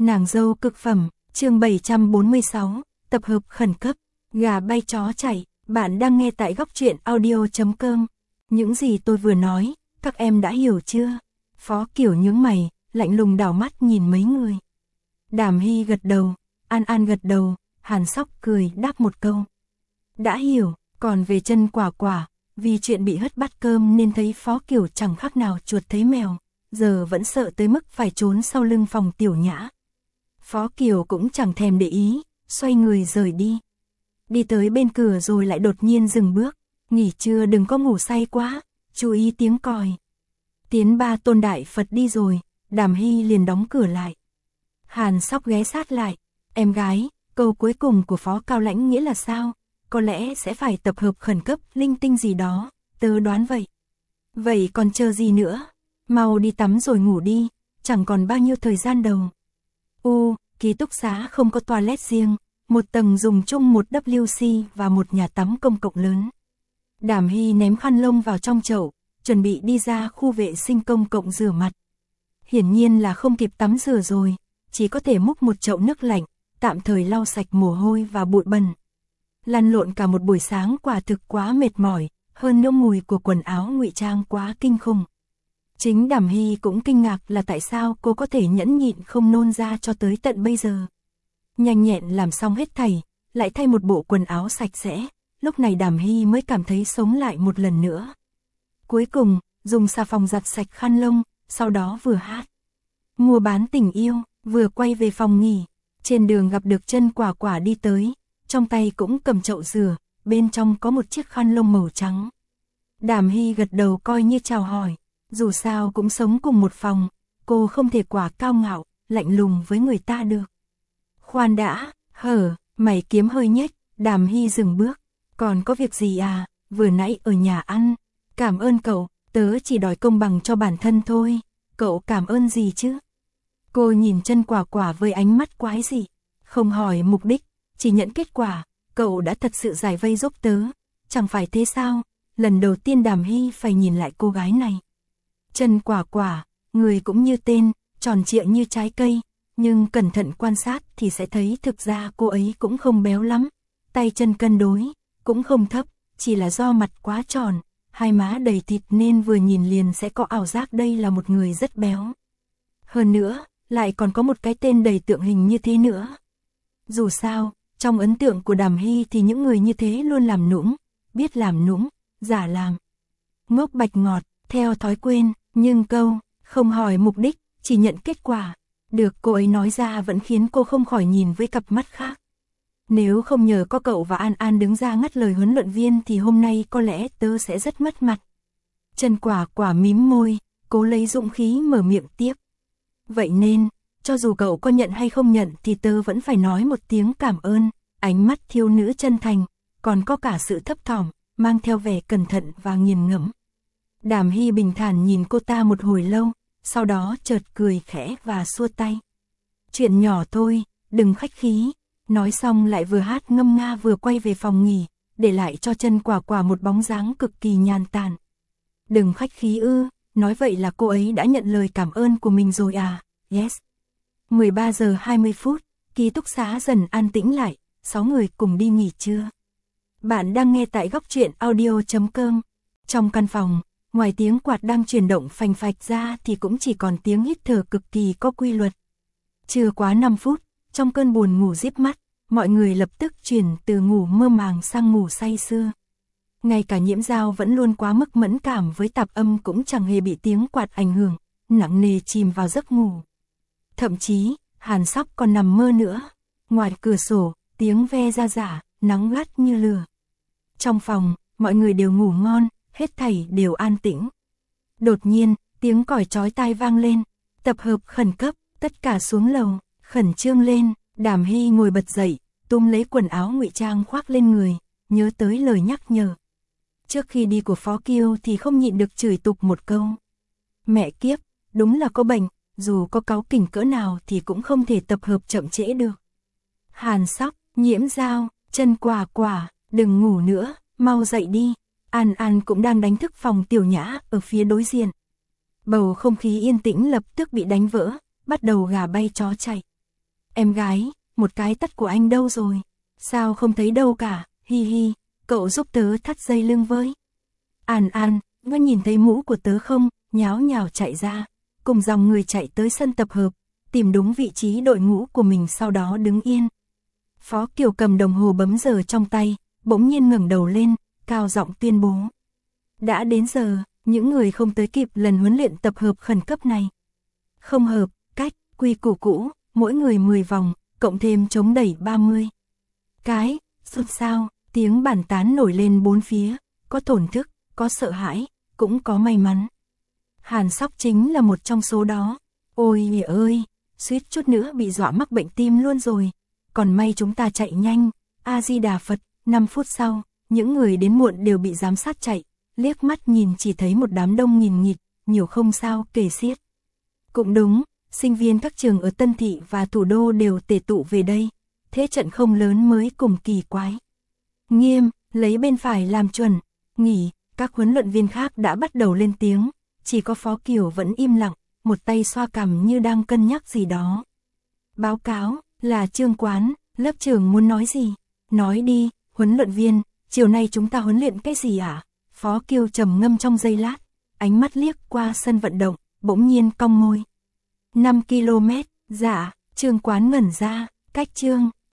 Nàng dâu cực phẩm, chương 746, tập hợp khẩn cấp, gà bay chó chạy, bạn đang nghe tại góc truyện audio.com. Những gì tôi vừa nói, các em đã hiểu chưa? Phó Kiểu nhướng mày, lạnh lùng đảo mắt nhìn mấy người. Đàm Hy gật đầu, An An gật đầu, Hàn Sóc cười đáp một câu. Đã hiểu, còn về chân Quả Quả, vì chuyện bị hất bát cơm nên thấy Phó Kiểu chẳng khác nào chuột thấy mèo, giờ vẫn sợ tới mức phải trốn sau lưng phòng Tiểu Nhã. Phó Kiểu cũng chẳng thèm để ý, xoay người rời đi. Đi tới bên cửa rồi lại đột nhiên dừng bước, nghỉ trưa đừng có ngủ say quá, chú ý tiếng còi. Tiến Ba Tôn Đại Phật đi rồi, Đàm Hy liền đóng cửa lại. Hàn Sóc ghé sát lại, em gái, câu cuối cùng của Phó Cao Lãnh nghĩa là sao? Có lẽ sẽ phải tập hợp khẩn cấp linh tinh gì đó, tớ đoán vậy. Vậy còn chờ gì nữa? Mau đi tắm rồi ngủ đi, chẳng còn bao nhiêu thời gian đâu. Ký túc xá không có toilet riêng, một tầng dùng chung một WC và một nhà tắm công cộng lớn. Đàm Hy ném khăn lông vào trong chậu, chuẩn bị đi ra khu vệ sinh công cộng rửa mặt. Hiển nhiên là không kịp tắm rửa rồi, chỉ có thể múc một chậu nước lạnh, tạm thời lau sạch mồ hôi và bụi bẩn. Lăn lộn cả một buổi sáng quả thực quá mệt mỏi, hơn nữa mùi của quần áo ngụy trang quá kinh khủng. Chính Đàm Hy cũng kinh ngạc là tại sao cô có thể nhẫn nhịn không nôn ra cho tới tận bây giờ. Nhanh nhẹn làm xong hết thảy, lại thay một bộ quần áo sạch sẽ, lúc này Đàm Hy mới cảm thấy sống lại một lần nữa. Cuối cùng, dùng xà phòng giặt sạch khăn lông, sau đó vừa hát Mua Bán Tình Yêu, vừa quay về phòng nghỉ. Trên đường gặp được chân Quả Quả đi tới, trong tay cũng cầm chậu rửa, bên trong có một chiếc khăn lông màu trắng. Đàm Hy gật đầu coi như chào hỏi. Dù sao cũng sống cùng một phòng, cô không thể quá cao ngạo, lạnh lùng với người ta được. Khoan đã, mày kiếm hơi nhếch, Đàm Hy dừng bước. Còn có việc gì à, vừa nãy ở nhà ăn. Cảm ơn cậu, tớ chỉ đòi công bằng cho bản thân thôi, cậu cảm ơn gì chứ? Cô nhìn chân Quả Quả với ánh mắt quái dị, không hỏi mục đích, chỉ nhận kết quả, cậu đã thật sự giải vây giúp tớ, chẳng phải thế sao? Lần đầu tiên Đàm Hy phải nhìn lại cô gái này. Chân Quả Quả, người cũng như tên, tròn trịa như trái cây, nhưng cẩn thận quan sát thì sẽ thấy thực ra cô ấy cũng không béo lắm, tay chân cân đối, cũng không thấp, chỉ là do mặt quá tròn, hai má đầy thịt nên vừa nhìn liền sẽ có ảo giác đây là một người rất béo. Hơn nữa, lại còn có một cái tên đầy tượng hình như thế nữa. Dù sao, trong ấn tượng của Đàm Hy thì những người như thế luôn làm nũng, biết làm nũng, giả làm. Ngốc bạch ngọt, theo thói quen. Nhưng câu, không hỏi mục đích, chỉ nhận kết quả, được cô ấy nói ra vẫn khiến cô không khỏi nhìn với cặp mắt khác. Nếu không nhờ có cậu và An An đứng ra ngắt lời huấn luyện viên thì hôm nay có lẽ tớ sẽ rất mất mặt. Chân Quả Quả mím môi, cố lấy dũng khí mở miệng tiếp. Vậy nên, cho dù cậu có nhận hay không nhận thì tớ vẫn phải nói một tiếng cảm ơn, ánh mắt thiếu nữ chân thành, còn có cả sự thấp thỏm, mang theo vẻ cẩn thận và nghiền ngẫm. Đàm Hy bình thản nhìn cô ta một hồi lâu, sau đó chợt cười khẽ và xua tay. Chuyện nhỏ thôi, đừng khách khí. Nói xong lại vừa hát ngâm nga vừa quay về phòng nghỉ, để lại cho chân Quả Quả một bóng dáng cực kỳ nhàn tản. Đừng khách khí ư, nói vậy là cô ấy đã nhận lời cảm ơn của mình rồi à? Yes. 13 giờ 20 phút, ký túc xá dần an tĩnh lại, 6 người cùng đi nghỉ trưa. Bạn đang nghe tại góc truyện audio.com. Trong căn phòng, ngoài tiếng quạt đang chuyển động phành phạch ra thì cũng chỉ còn tiếng hít thở cực kỳ có quy luật. Chưa quá 5 phút, trong cơn buồn ngủ díp mắt, mọi người lập tức chuyển từ ngủ mơ màng sang ngủ say sưa. Ngay cả Nhiễm Dao vẫn luôn quá mức mẫn cảm với tạp âm cũng chẳng hề bị tiếng quạt ảnh hưởng, nặng nề chìm vào giấc ngủ. Thậm chí, Hàn Sóc còn nằm mơ nữa. Ngoài cửa sổ, tiếng ve ra rả, nắng gắt như lửa. Trong phòng, mọi người đều ngủ ngon, hết thảy đều an tĩnh. Đột nhiên, tiếng còi chói tai vang lên, tập hợp khẩn cấp, tất cả xuống lầu, khẩn trương lên. Đàm Hy ngồi bật dậy, túm lấy quần áo ngụy trang khoác lên người, nhớ tới lời nhắc nhở. Trước khi đi của Phó Kiêu thì không nhịn được chửi tục một câu. Mẹ kiếp, đúng là có bệnh, dù có cáu kỉnh cỡ nào thì cũng không thể tập hợp chậm trễ được. Hàn Sóc, Nhiễm Dao, chân Quả Quả, đừng ngủ nữa, mau dậy đi. An An cũng đang đánh thức phòng Tiểu Nhã ở phía đối diện. Bầu không khí yên tĩnh lập tức bị đánh vỡ, bắt đầu gà bay chó chạy. Em gái, một cái tất của anh đâu rồi? Sao không thấy đâu cả, hi hi, cậu giúp tớ thắt dây lưng với. An, ngươi nhìn thấy mũ của tớ không? Nháo nhào chạy ra, cùng dòng người chạy tới sân tập hợp, tìm đúng vị trí đội ngũ của mình sau đó đứng yên. Phó Kiều cầm đồng hồ bấm giờ trong tay, bỗng nhiên ngẩng đầu lên, cao giọng tuyên bố. Đã đến giờ, những người không tới kịp lần huấn luyện tập hợp khẩn cấp này. Không hợp, cách, quy củ cũ, mỗi người 10 vòng, cộng thêm chống đẩy 30. Cái, xôn xao, tiếng bàn tán nổi lên bốn phía, có thổn thức, có sợ hãi, cũng có may mắn. Hàn Sóc chính là một trong số đó. Ôi ơi, suýt chút nữa bị dọa mắc bệnh tim luôn rồi. Còn may chúng ta chạy nhanh, A-di-đà Phật, 5 phút sau, những người đến muộn đều bị giám sát chạy, liếc mắt nhìn chỉ thấy một đám đông nghìn nghịt, nhiều không sao kể xiết. Cũng đúng, sinh viên các trường ở Tân Thị và thủ đô đều tề tụ về đây, thế trận không lớn mới cùng kỳ quái. Nghiêm, lấy bên phải làm chuẩn, nghỉ, các huấn luyện viên khác đã bắt đầu lên tiếng, chỉ có Phó Kiều vẫn im lặng, một tay xoa cằm như đang cân nhắc gì đó. Báo cáo, là Trương Quán, lớp trưởng muốn nói gì? Nói đi, huấn luyện viên, chiều nay chúng ta huấn luyện cái gì ạ? Phó Kiều trầm ngâm trong giây lát, ánh mắt liếc qua sân vận động, bỗng nhiên cong môi. 5 km, dạ, Trương Quán ngẩn ra, cách Trương